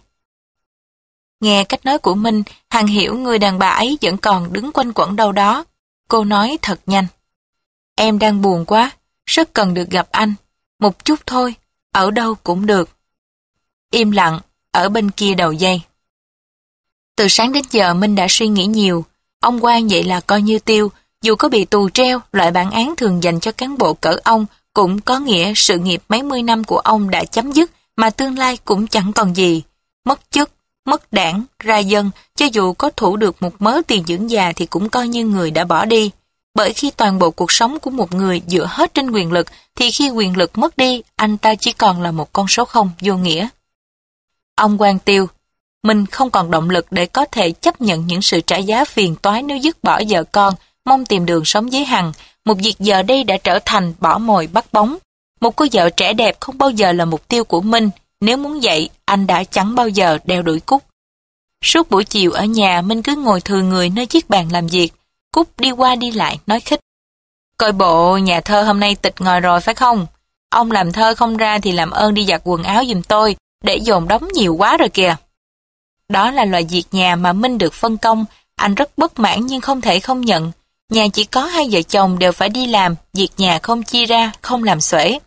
Nghe cách nói của Minh, Hằng hiểu người đàn bà ấy vẫn còn đứng quanh quẩn đâu đó. Cô nói thật nhanh. Em đang buồn quá, rất cần được gặp anh. Một chút thôi, ở đâu cũng được. Im lặng, ở bên kia đầu dây. Từ sáng đến giờ Minh đã suy nghĩ nhiều. Ông quan vậy là coi như tiêu. Dù có bị tù treo, loại bản án thường dành cho cán bộ cỡ ông cũng có nghĩa sự nghiệp mấy mươi năm của ông đã chấm dứt mà tương lai cũng chẳng còn gì. Mất chức, mất đảng, ra dân, cho dù có thủ được một mớ tiền dưỡng già thì cũng coi như người đã bỏ đi. Bởi khi toàn bộ cuộc sống của một người dựa hết trên quyền lực, thì khi quyền lực mất đi, anh ta chỉ còn là một con số không vô nghĩa. Ông quan tiêu, mình không còn động lực để có thể chấp nhận những sự trả giá phiền toái nếu dứt bỏ vợ con, mong tìm đường sống với Hằng. Một việc giờ đây đã trở thành bỏ mồi bắt bóng. Một cô vợ trẻ đẹp không bao giờ là mục tiêu của Minh. Nếu muốn vậy, anh đã chẳng bao giờ đeo đuổi Cúc. Suốt buổi chiều ở nhà, Minh cứ ngồi thừa người nơi chiếc bàn làm việc. Cúc đi qua đi lại nói khích. Coi bộ nhà thơ hôm nay tịch ngòi rồi phải không? Ông làm thơ không ra thì làm ơn đi giặt quần áo giùm tôi, để dồn đống nhiều quá rồi kìa. Đó là loại việc nhà mà Minh được phân công, anh rất bất mãn nhưng không thể không nhận. Nhà chỉ có hai vợ chồng đều phải đi làm, việc nhà không chia ra, không làm xuể.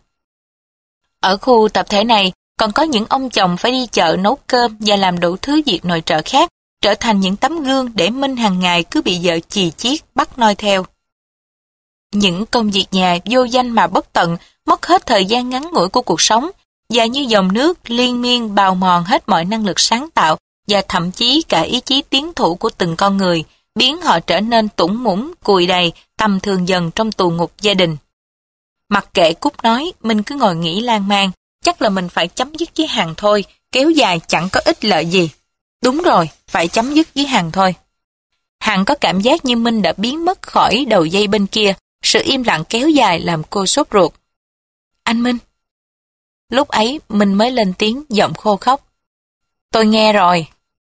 Ở khu tập thể này, còn có những ông chồng phải đi chợ nấu cơm và làm đủ thứ việc nội trợ khác, trở thành những tấm gương để Minh hàng ngày cứ bị vợ chì chiết bắt noi theo. Những công việc nhà vô danh mà bất tận, mất hết thời gian ngắn ngủi của cuộc sống, và như dòng nước liên miên bào mòn hết mọi năng lực sáng tạo và thậm chí cả ý chí tiến thủ của từng con người, biến họ trở nên tủng mũng, cùi đầy, tầm thường dần trong tù ngục gia đình. Mặc kệ Cúc nói, mình cứ ngồi nghĩ lan man, chắc là mình phải chấm dứt với Hằng thôi, kéo dài chẳng có ích lợi gì. Đúng rồi, phải chấm dứt với Hằng thôi. Hằng có cảm giác như Minh đã biến mất khỏi đầu dây bên kia, sự im lặng kéo dài làm cô sốt ruột. Anh Minh. Lúc ấy Minh mới lên tiếng giọng khô khóc. Tôi nghe rồi.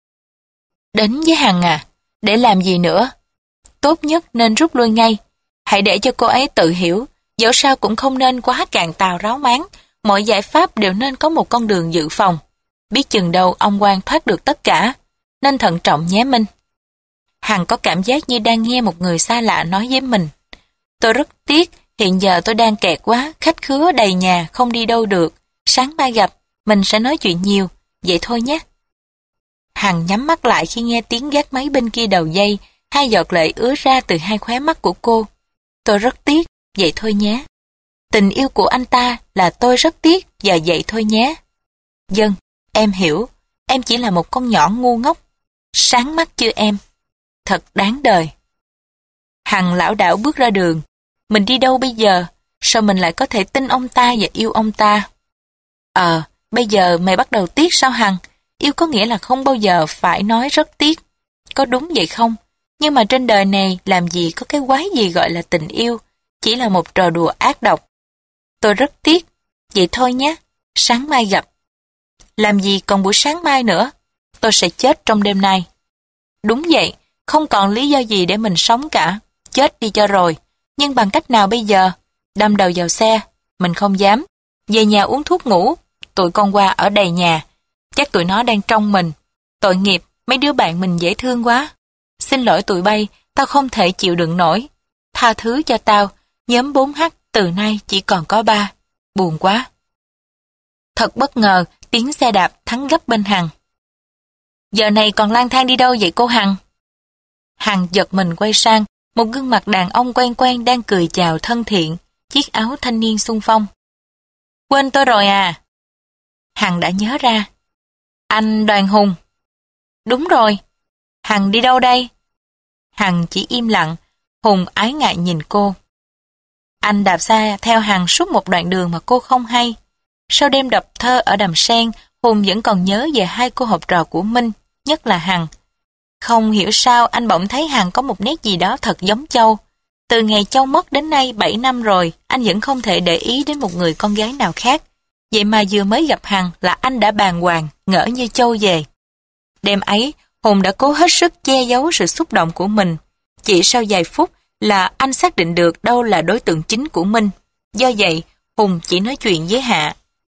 Đến với Hằng à, để làm gì nữa? Tốt nhất nên rút lui ngay. Hãy để cho cô ấy tự hiểu, dẫu sao cũng không nên quá càn tào ráo máng. Mọi giải pháp đều nên có một con đường dự phòng. Biết chừng đâu ông quan thoát được tất cả, nên thận trọng nhé Minh. Hằng có cảm giác như đang nghe một người xa lạ nói với mình. Tôi rất tiếc, hiện giờ tôi đang kẹt quá, khách khứa đầy nhà, không đi đâu được. Sáng mai gặp, mình sẽ nói chuyện nhiều, vậy thôi nhé. Hằng nhắm mắt lại khi nghe tiếng gác máy bên kia đầu dây, hai giọt lệ ứa ra từ hai khóe mắt của cô. Tôi rất tiếc, vậy thôi nhé. Tình yêu của anh ta là tôi rất tiếc và vậy thôi nhé. Dân, em hiểu, em chỉ là một con nhỏ ngu ngốc. Sáng mắt chưa em? Thật đáng đời. Hằng lảo đảo bước ra đường. Mình đi đâu bây giờ? Sao mình lại có thể tin ông ta và yêu ông ta? Ờ, bây giờ mày bắt đầu tiếc sao Hằng? Yêu có nghĩa là không bao giờ phải nói rất tiếc. Có đúng vậy không? Nhưng mà trên đời này làm gì có cái quái gì gọi là tình yêu? Chỉ là một trò đùa ác độc. Tôi rất tiếc. Vậy thôi nhé. Sáng mai gặp. Làm gì còn buổi sáng mai nữa? Tôi sẽ chết trong đêm nay. Đúng vậy. Không còn lý do gì để mình sống cả. Chết đi cho rồi. Nhưng bằng cách nào bây giờ? Đâm đầu vào xe. Mình không dám. Về nhà uống thuốc ngủ. Tụi con qua ở đầy nhà. Chắc tụi nó đang trông mình. Tội nghiệp. Mấy đứa bạn mình dễ thương quá. Xin lỗi tụi bay. Tao không thể chịu đựng nổi. Tha thứ cho tao. Nhóm bốn H từ nay chỉ còn có ba. Buồn quá. Thật bất ngờ, tiếng xe đạp thắng gấp bên Hằng. Giờ này còn lang thang đi đâu vậy cô Hằng? Hằng giật mình quay sang, một gương mặt đàn ông quen quen đang cười chào thân thiện, chiếc áo thanh niên xung phong. Quên tôi rồi à? Hằng đã nhớ ra. Anh Đoàn Hùng. Đúng rồi. Hằng đi đâu đây? Hằng chỉ im lặng, Hùng ái ngại nhìn cô. Anh đạp xe theo Hằng suốt một đoạn đường mà cô không hay. Sau đêm đọc thơ ở Đầm Sen, Hùng vẫn còn nhớ về hai cô học trò của Minh, nhất là Hằng. Không hiểu sao anh bỗng thấy Hằng có một nét gì đó thật giống Châu. Từ ngày Châu mất đến nay bảy năm rồi, anh vẫn không thể để ý đến một người con gái nào khác. Vậy mà vừa mới gặp Hằng là anh đã bàng hoàng, ngỡ như Châu về. Đêm ấy, Hùng đã cố hết sức che giấu sự xúc động của mình. Chỉ sau vài phút là anh xác định được đâu là đối tượng chính của Minh. Do vậy, Hùng chỉ nói chuyện với Hạ.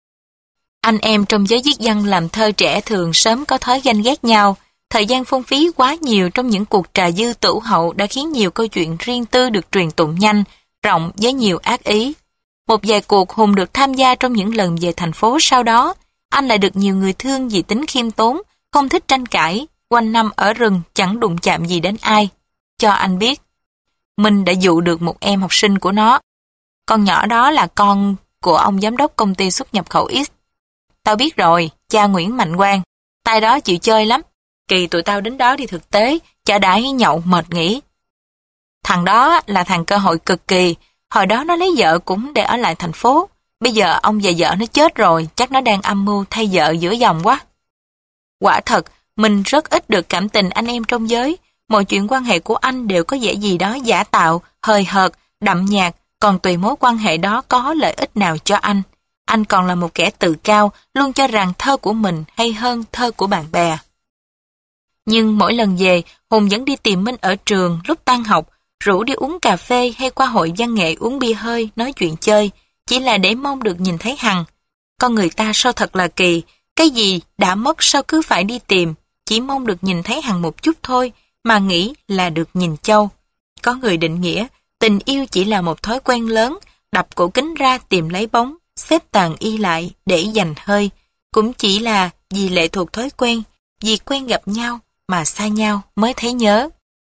Anh em trong giới viết văn làm thơ trẻ thường sớm có thói ganh ghét nhau. Thời gian phung phí quá nhiều trong những cuộc trà dư tửu hậu đã khiến nhiều câu chuyện riêng tư được truyền tụng nhanh, rộng với nhiều ác ý. Một vài cuộc Hùng được tham gia trong những lần về thành phố sau đó, anh lại được nhiều người thương vì tính khiêm tốn, không thích tranh cãi, quanh năm ở rừng chẳng đụng chạm gì đến ai. Cho anh biết, Minh đã dụ được một em học sinh của nó. Con nhỏ đó là con của ông giám đốc công ty xuất nhập khẩu X. Tao biết rồi, cha Nguyễn Mạnh Quang. Tay đó chịu chơi lắm. Kỳ tụi tao đến đó đi thực tế, chả đãi nhậu mệt nghỉ. Thằng đó là thằng cơ hội cực kỳ. Hồi đó nó lấy vợ cũng để ở lại thành phố. Bây giờ ông và vợ nó chết rồi, chắc nó đang âm mưu thay vợ giữa dòng quá. Quả thật, mình rất ít được cảm tình anh em trong giới. Mọi chuyện quan hệ của anh đều có vẻ gì đó giả tạo, hời hợt, đậm nhạt, còn tùy mối quan hệ đó có lợi ích nào cho anh. Anh còn là một kẻ tự cao, luôn cho rằng thơ của mình hay hơn thơ của bạn bè. Nhưng mỗi lần về, Hùng vẫn đi tìm Minh ở trường lúc tan học, rủ đi uống cà phê hay qua hội văn nghệ uống bia hơi, nói chuyện chơi, chỉ là để mong được nhìn thấy Hằng. Con người ta sao thật là kỳ, cái gì đã mất sao cứ phải đi tìm, chỉ mong được nhìn thấy Hằng một chút thôi, mà nghĩ là được nhìn Châu. Có người định nghĩa, tình yêu chỉ là một thói quen lớn, đập cổ kính ra tìm lấy bóng, xếp tàn y lại để dành hơi, cũng chỉ là vì lệ thuộc thói quen, vì quen gặp nhau mà xa nhau mới thấy nhớ.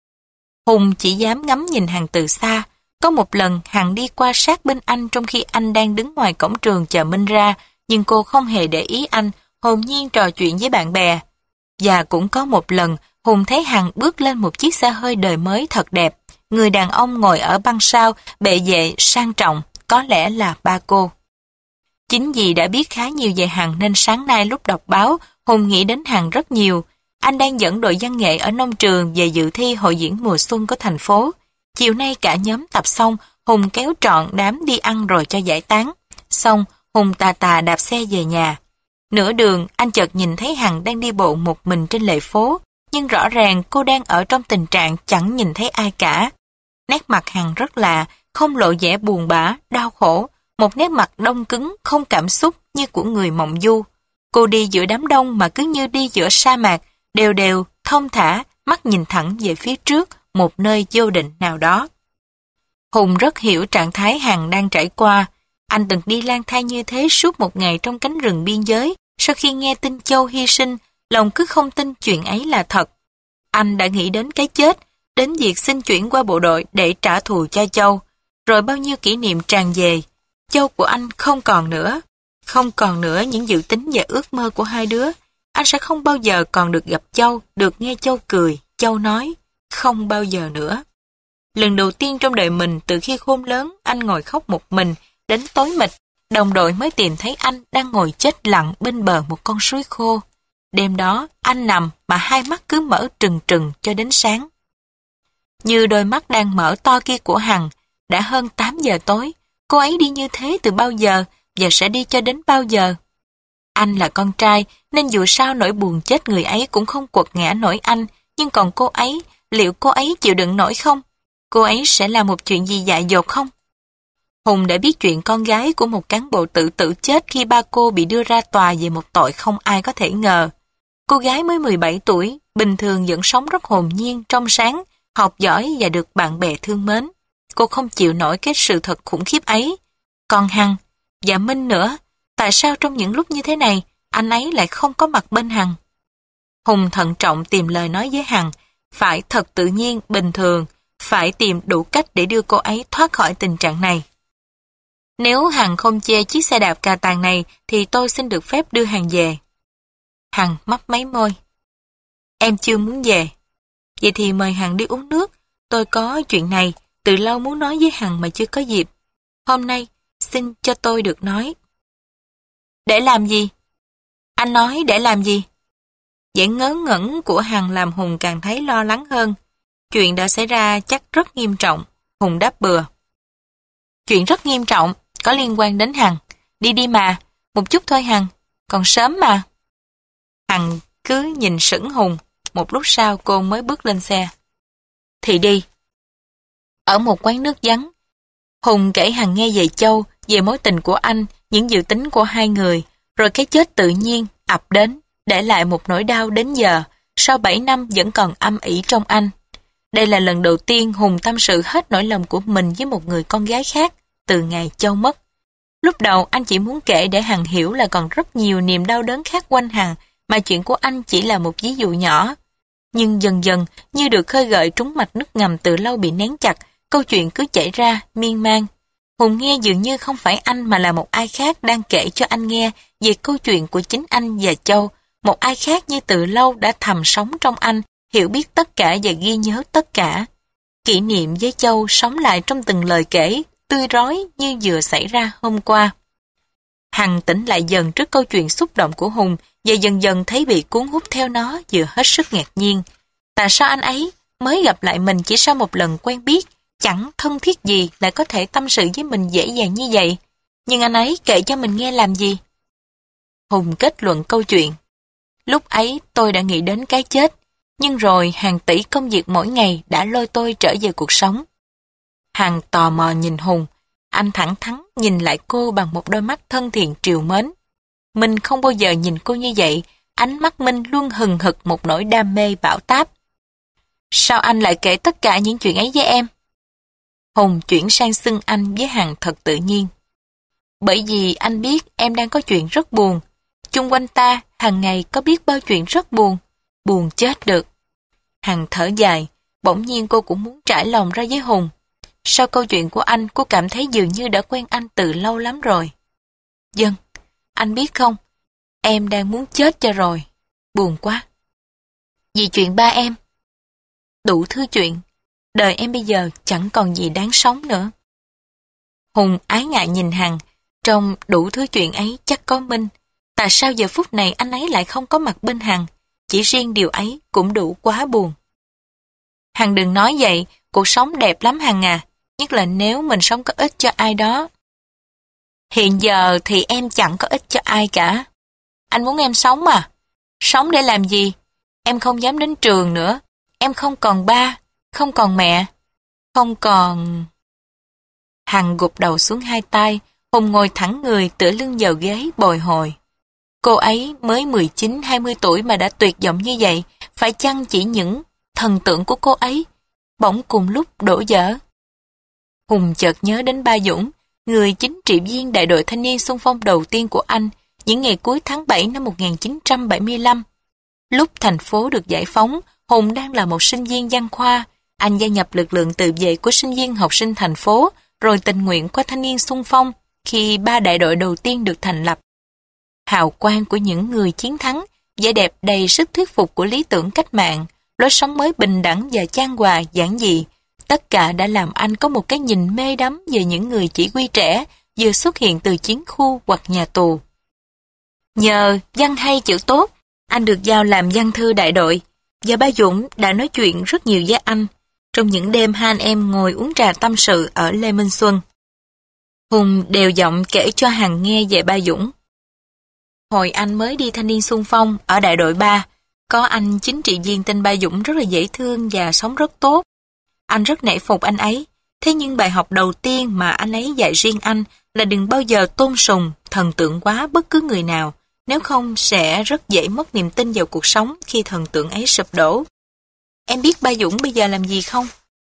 Hùng chỉ dám ngắm nhìn Hằng từ xa. Có một lần Hằng đi qua sát bên anh trong khi anh đang đứng ngoài cổng trường chờ Minh ra, nhưng cô không hề để ý anh, hồn nhiên trò chuyện với bạn bè. Và cũng có một lần Hùng thấy Hằng bước lên một chiếc xe hơi đời mới thật đẹp. Người đàn ông ngồi ở băng sau, bệ vệ sang trọng, có lẽ là ba cô. Chính vì đã biết khá nhiều về Hằng nên sáng nay lúc đọc báo, Hùng nghĩ đến Hằng rất nhiều. Anh đang dẫn đội văn nghệ ở nông trường về dự thi hội diễn mùa xuân của thành phố. Chiều nay cả nhóm tập xong, Hùng kéo trọn đám đi ăn rồi cho giải tán. Xong, Hùng tà tà đạp xe về nhà. Nửa đường, anh chợt nhìn thấy Hằng đang đi bộ một mình trên lề phố, nhưng rõ ràng cô đang ở trong tình trạng chẳng nhìn thấy ai cả. Nét mặt Hằng rất lạ, không lộ vẻ buồn bã, đau khổ, một nét mặt đông cứng, không cảm xúc như của người mộng du. Cô đi giữa đám đông mà cứ như đi giữa sa mạc, đều đều, thông thả, mắt nhìn thẳng về phía trước, một nơi vô định nào đó. Hùng rất hiểu trạng thái Hằng đang trải qua. Anh từng đi lang thang như thế suốt một ngày trong cánh rừng biên giới. Sau khi nghe tin Châu hy sinh, lòng cứ không tin chuyện ấy là thật. Anh đã nghĩ đến cái chết, đến việc xin chuyển qua bộ đội để trả thù cho Châu. Rồi bao nhiêu kỷ niệm tràn về. Châu của anh không còn nữa. Không còn nữa những dự tính và ước mơ của hai đứa. Anh sẽ không bao giờ còn được gặp Châu, được nghe Châu cười, Châu nói. Không bao giờ nữa. Lần đầu tiên trong đời mình từ khi khôn lớn, anh ngồi khóc một mình, đến tối mịt, đồng đội mới tìm thấy anh đang ngồi chết lặng bên bờ một con suối khô. Đêm đó, anh nằm mà hai mắt cứ mở trừng trừng cho đến sáng. Như đôi mắt đang mở to kia của Hằng, đã hơn tám giờ tối, cô ấy đi như thế từ bao giờ và sẽ đi cho đến bao giờ? Anh là con trai, nên dù sao nỗi buồn chết người ấy cũng không quật ngã nổi anh, nhưng còn cô ấy, liệu cô ấy chịu đựng nổi không? Cô ấy sẽ làm một chuyện gì dại dột không? Hùng đã biết chuyện con gái của một cán bộ tự tử chết khi ba cô bị đưa ra tòa về một tội không ai có thể ngờ. Cô gái mới mười bảy tuổi, bình thường vẫn sống rất hồn nhiên, trong sáng, học giỏi và được bạn bè thương mến. Cô không chịu nổi cái sự thật khủng khiếp ấy. Còn Hằng, và Minh nữa, tại sao trong những lúc như thế này, anh ấy lại không có mặt bên Hằng? Hùng thận trọng tìm lời nói với Hằng, phải thật tự nhiên, bình thường, phải tìm đủ cách để đưa cô ấy thoát khỏi tình trạng này. Nếu Hằng không chê chiếc xe đạp cà tàng này thì tôi xin được phép đưa Hằng về. Hằng mấp máy môi. Em chưa muốn về. Vậy thì mời Hằng đi uống nước. Tôi có chuyện này, từ lâu muốn nói với Hằng mà chưa có dịp. Hôm nay, xin cho tôi được nói. Để làm gì? Anh nói để làm gì? Vẻ ngớ ngẩn của Hằng làm Hùng càng thấy lo lắng hơn. Chuyện đã xảy ra chắc rất nghiêm trọng. Hùng đáp bừa. Chuyện rất nghiêm trọng, có liên quan đến Hằng. Đi đi mà, một chút thôi Hằng, còn sớm mà. Hằng cứ nhìn sững Hùng, một lúc sau cô mới bước lên xe. Thì đi. Ở một quán nước vắng, Hùng kể Hằng nghe về Châu, về mối tình của anh, những dự tính của hai người, rồi cái chết tự nhiên ập đến, để lại một nỗi đau đến giờ, sau bảy năm vẫn còn âm ỉ trong anh. Đây là lần đầu tiên Hùng tâm sự hết nỗi lòng của mình với một người con gái khác, từ ngày Châu mất. Lúc đầu anh chỉ muốn kể để Hằng hiểu là còn rất nhiều niềm đau đớn khác quanh Hằng, mà chuyện của anh chỉ là một ví dụ nhỏ. Nhưng dần dần, như được khơi gợi trúng mạch nước ngầm từ lâu bị nén chặt, câu chuyện cứ chảy ra, miên man. Hùng nghe dường như không phải anh mà là một ai khác đang kể cho anh nghe về câu chuyện của chính anh và Châu, một ai khác như từ lâu đã thầm sống trong anh, hiểu biết tất cả và ghi nhớ tất cả. Kỷ niệm với Châu sống lại trong từng lời kể, tươi rói như vừa xảy ra hôm qua. Hằng tỉnh lại dần trước câu chuyện xúc động của Hùng và dần dần thấy bị cuốn hút theo nó, vừa hết sức ngạc nhiên. Tại sao anh ấy mới gặp lại mình chỉ sau một lần quen biết, chẳng thân thiết gì lại có thể tâm sự với mình dễ dàng như vậy? Nhưng anh ấy kể cho mình nghe làm gì? Hùng kết luận câu chuyện. Lúc ấy tôi đã nghĩ đến cái chết, nhưng rồi hàng tỷ công việc mỗi ngày đã lôi tôi trở về cuộc sống. Hằng tò mò nhìn Hùng, anh thẳng thắn nhìn lại cô bằng một đôi mắt thân thiện trìu mến. Minh không bao giờ nhìn cô như vậy, ánh mắt Minh luôn hừng hực một nỗi đam mê bão táp. Sao anh lại kể tất cả những chuyện ấy với em? Hùng chuyển sang xưng anh với Hằng thật tự nhiên. Bởi vì anh biết em đang có chuyện rất buồn. Chung quanh ta, hàng ngày có biết bao chuyện rất buồn. Buồn chết được. Hằng thở dài, bỗng nhiên cô cũng muốn trải lòng ra với Hùng. Sau câu chuyện của anh, cô cảm thấy dường như đã quen anh từ lâu lắm rồi. Dân, anh biết không, em đang muốn chết cho rồi. Buồn quá. Vì chuyện ba em. Đủ thứ chuyện. Đời em bây giờ chẳng còn gì đáng sống nữa. Hùng ái ngại nhìn Hằng, trong đủ thứ chuyện ấy chắc có Minh. Tại sao giờ phút này anh ấy lại không có mặt bên Hằng? Chỉ riêng điều ấy cũng đủ quá buồn. Hằng đừng nói vậy, cuộc sống đẹp lắm Hằng à, nhất là nếu mình sống có ích cho ai đó. Hiện giờ thì em chẳng có ích cho ai cả. Anh muốn em sống à? Sống để làm gì? Em không dám đến trường nữa. Em không còn ba, không còn mẹ, không còn... Hằng gục đầu xuống hai tay, Hùng ngồi thẳng người tựa lưng vào ghế bồi hồi. Cô ấy mới mười chín hai mươi tuổi mà đã tuyệt vọng như vậy, phải chăng chỉ những thần tượng của cô ấy bỗng cùng lúc đổ vỡ? Hùng chợt nhớ đến ba Dũng, người chính trị viên đại đội thanh niên xung phong đầu tiên của anh, những ngày cuối tháng bảy năm một nghìn chín trăm bảy mươi lăm. Lúc thành phố được giải phóng, Hùng đang là một sinh viên văn khoa. Anh gia nhập lực lượng tự vệ của sinh viên học sinh thành phố, rồi tình nguyện qua thanh niên xung phong khi ba đại đội đầu tiên được thành lập. Hào quang của những người chiến thắng, vẻ đẹp đầy sức thuyết phục của lý tưởng cách mạng, lối sống mới bình đẳng và chan hòa giản dị, tất cả đã làm anh có một cái nhìn mê đắm về những người chỉ huy trẻ vừa xuất hiện từ chiến khu hoặc nhà tù. Nhờ văn hay chữ tốt, anh được giao làm văn thư đại đội, và ba Dũng đã nói chuyện rất nhiều với anh trong những đêm hai anh em ngồi uống trà tâm sự ở Lê Minh Xuân. Hùng đều giọng kể cho Hằng nghe về ba Dũng. Hồi anh mới đi thanh niên xung phong ở đại đội ba, có anh chính trị viên tên ba Dũng rất là dễ thương và sống rất tốt. Anh rất nể phục anh ấy, thế nhưng bài học đầu tiên mà anh ấy dạy riêng anh là đừng bao giờ tôn sùng, thần tượng quá bất cứ người nào, nếu không sẽ rất dễ mất niềm tin vào cuộc sống khi thần tượng ấy sụp đổ. Em biết ba Dũng bây giờ làm gì không?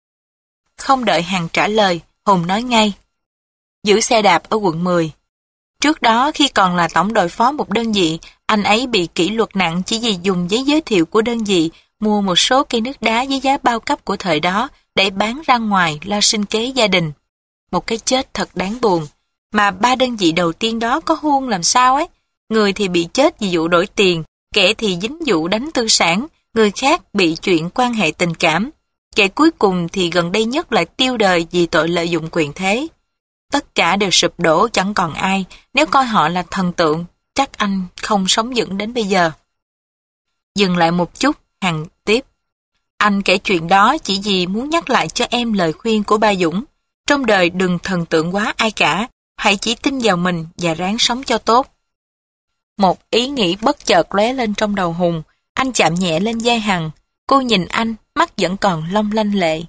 Không đợi Hằng trả lời, Hùng nói ngay. Giữ xe đạp ở quận mười. Trước đó khi còn là tổng đội phó một đơn vị, Anh ấy bị kỷ luật nặng chỉ vì dùng giấy giới thiệu của đơn vị mua một số cây nước đá với giá bao cấp của thời đó để bán ra ngoài lo sinh kế gia đình. Một cái chết thật đáng buồn. Mà ba đơn vị đầu tiên đó có huông làm sao ấy. Người thì bị chết vì vụ đổi tiền, kẻ thì dính vụ đánh tư sản, người khác bị chuyện quan hệ tình cảm. Kẻ cuối cùng thì gần đây nhất lại tiêu đời vì tội lợi dụng quyền thế. Tất cả đều sụp đổ chẳng còn ai, nếu coi họ là thần tượng, chắc anh không sống vững đến bây giờ. Dừng lại một chút, Hằng tiếp. Anh kể chuyện đó chỉ vì muốn nhắc lại cho em lời khuyên của ba Dũng. Trong đời đừng thần tượng quá ai cả, hãy chỉ tin vào mình và ráng sống cho tốt. Một ý nghĩ bất chợt lóe lên trong đầu Hùng, anh chạm nhẹ lên vai Hằng. Cô nhìn anh, mắt vẫn còn long lanh lệ.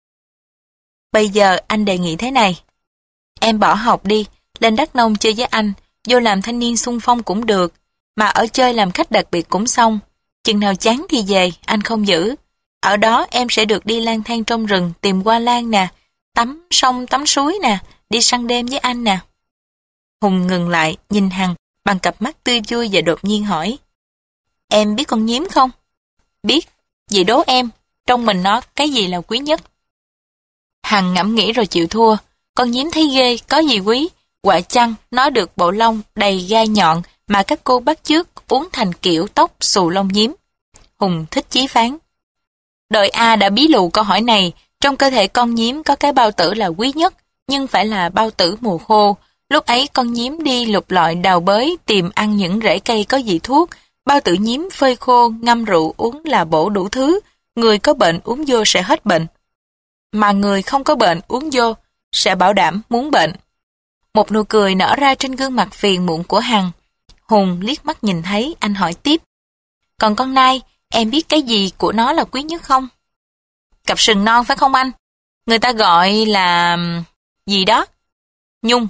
Bây giờ anh đề nghị thế này. Em bỏ học đi, lên Đắk Nông chơi với anh, vô làm thanh niên xung phong cũng được, mà ở chơi làm khách đặc biệt cũng xong. Chừng nào chán thì về, anh không giữ. Ở đó em sẽ được đi lang thang trong rừng tìm hoa lan nè, tắm sông tắm suối nè, đi săn đêm với anh nè. Hùng ngừng lại, nhìn Hằng bằng cặp mắt tươi vui và đột nhiên hỏi. Em biết con nhím không? Biết, vậy đố em, trong mình nó cái gì là quý nhất? Hằng ngẫm nghĩ rồi chịu thua. Con nhím thấy ghê, có gì quý? Quả chăng nó được bộ lông đầy gai nhọn mà các cô bắt chước uốn thành kiểu tóc xù lông nhím. Hùng thích chí phán. Đội A đã bí lù câu hỏi này. Trong cơ thể con nhím có cái bao tử là quý nhất, nhưng phải là bao tử mùa khô. Lúc ấy con nhím đi lục lọi đào bới tìm ăn những rễ cây có vị thuốc. Bao tử nhím phơi khô, ngâm rượu uống là bổ đủ thứ. Người có bệnh uống vô sẽ hết bệnh. Mà người không có bệnh uống vô sẽ bảo đảm muốn bệnh. Một nụ cười nở ra trên gương mặt phiền muộn của Hằng. Hùng liếc mắt nhìn thấy, anh hỏi tiếp. Còn con nai, em biết cái gì của nó là quý nhất không? Cặp sừng non phải không anh? Người ta gọi là... gì đó? Nhung.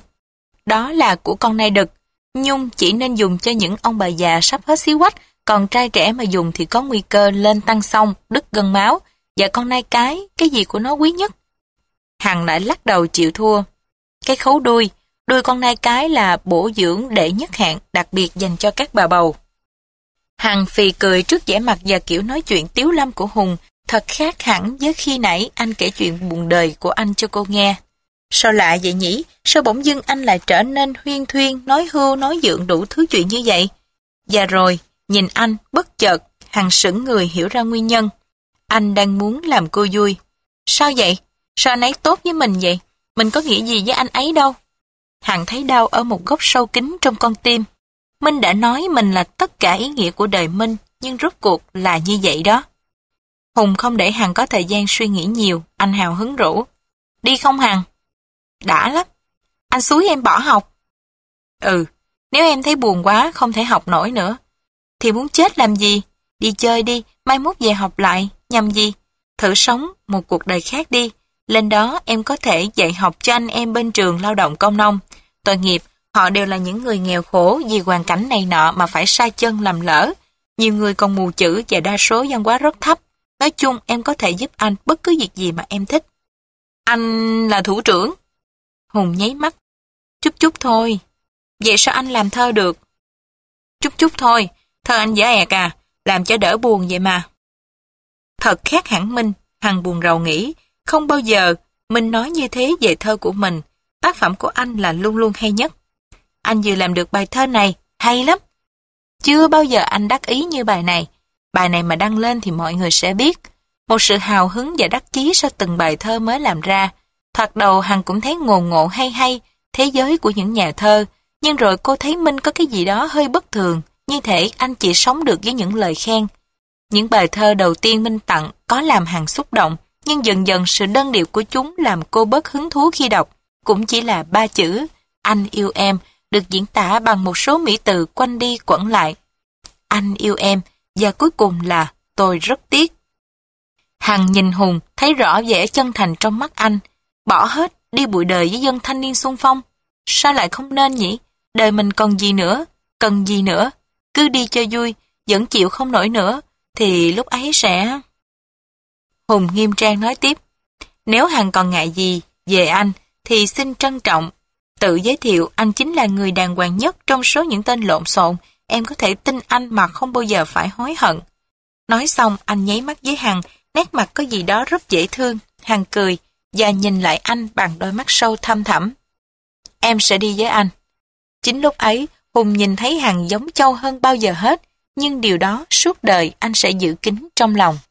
Đó là của con nai đực. Nhung chỉ nên dùng cho những ông bà già sắp hết xí quách, còn trai trẻ mà dùng thì có nguy cơ lên tăng xông, đứt gân máu. Và con nai cái, cái gì của nó quý nhất? Hằng lại lắc đầu chịu thua. Cái khấu đuôi, đuôi con nai cái là bổ dưỡng đệ nhất hạng, đặc biệt dành cho các bà bầu. Hằng phì cười trước vẻ mặt và kiểu nói chuyện tiếu lâm của Hùng, thật khác hẳn với khi nãy anh kể chuyện buồn đời của anh cho cô nghe. Sao lạ vậy nhỉ? Sao bỗng dưng anh lại trở nên huyên thuyên, nói hưu, nói dượng đủ thứ chuyện như vậy? Và rồi, nhìn anh, bất chợt, Hằng sững người hiểu ra nguyên nhân. Anh đang muốn làm cô vui. Sao vậy? Sao anh ấy tốt với mình vậy? Mình có nghĩa gì với anh ấy đâu? Hằng thấy đau ở một góc sâu kín trong con tim. Minh đã nói mình là tất cả ý nghĩa của đời Minh, nhưng rốt cuộc là như vậy đó. Hùng không để Hằng có thời gian suy nghĩ nhiều, anh hào hứng rủ. Đi không Hằng? Đã lắm. Anh xúi em bỏ học. Ừ, nếu em thấy buồn quá, không thể học nổi nữa. Thì muốn chết làm gì? Đi chơi đi, mai mốt về học lại, nhằm gì? Thử sống một cuộc đời khác đi. Lên đó em có thể dạy học cho anh em bên trường lao động công nông. Tội nghiệp, họ đều là những người nghèo khổ vì hoàn cảnh này nọ mà phải sa chân làm lỡ. Nhiều người còn mù chữ và đa số văn hóa rất thấp. Nói chung em có thể giúp anh bất cứ việc gì mà em thích. Anh là thủ trưởng. Hùng nháy mắt. Chút chút thôi. Vậy sao anh làm thơ được? Chút chút thôi. Thơ anh dở ẹc à. Làm cho đỡ buồn vậy mà. Thật khác hẳn Minh. Hằng buồn rầu nghĩ. Không bao giờ Minh nói như thế về thơ của mình. Tác phẩm của anh là luôn luôn hay nhất. Anh vừa làm được bài thơ này. Hay lắm. Chưa bao giờ anh đắc ý như bài này. Bài này mà đăng lên thì mọi người sẽ biết. Một sự hào hứng và đắc chí sau từng bài thơ mới làm ra. Thoạt đầu Hằng cũng thấy ngồn ngộ hay hay, thế giới của những nhà thơ. Nhưng rồi cô thấy Minh có cái gì đó hơi bất thường, như thể anh chỉ sống được với những lời khen. Những bài thơ đầu tiên Minh tặng có làm Hằng xúc động, nhưng dần dần sự đơn điệu của chúng làm cô bớt hứng thú khi đọc. Cũng chỉ là ba chữ, anh yêu em, được diễn tả bằng một số mỹ từ quanh đi quẩn lại. Anh yêu em, và cuối cùng là tôi rất tiếc. Hằng nhìn Hùng, thấy rõ vẻ chân thành trong mắt anh. Bỏ hết, đi bụi đời với dân thanh niên xung phong. Sao lại không nên nhỉ? Đời mình còn gì nữa? Cần gì nữa? Cứ đi cho vui, vẫn chịu không nổi nữa, thì lúc ấy sẽ... Hùng nghiêm trang nói tiếp. Nếu Hằng còn ngại gì về anh, thì xin trân trọng. Tự giới thiệu anh chính là người đàng hoàng nhất trong số những tên lộn xộn, em có thể tin anh mà không bao giờ phải hối hận. Nói xong, anh nháy mắt với Hằng, nét mặt có gì đó rất dễ thương. Hằng cười, và nhìn lại anh bằng đôi mắt sâu thăm thẳm. Em sẽ đi với anh. Chính lúc ấy, Hùng nhìn thấy Hằng giống Châu hơn bao giờ hết, nhưng điều đó suốt đời anh sẽ giữ kín trong lòng.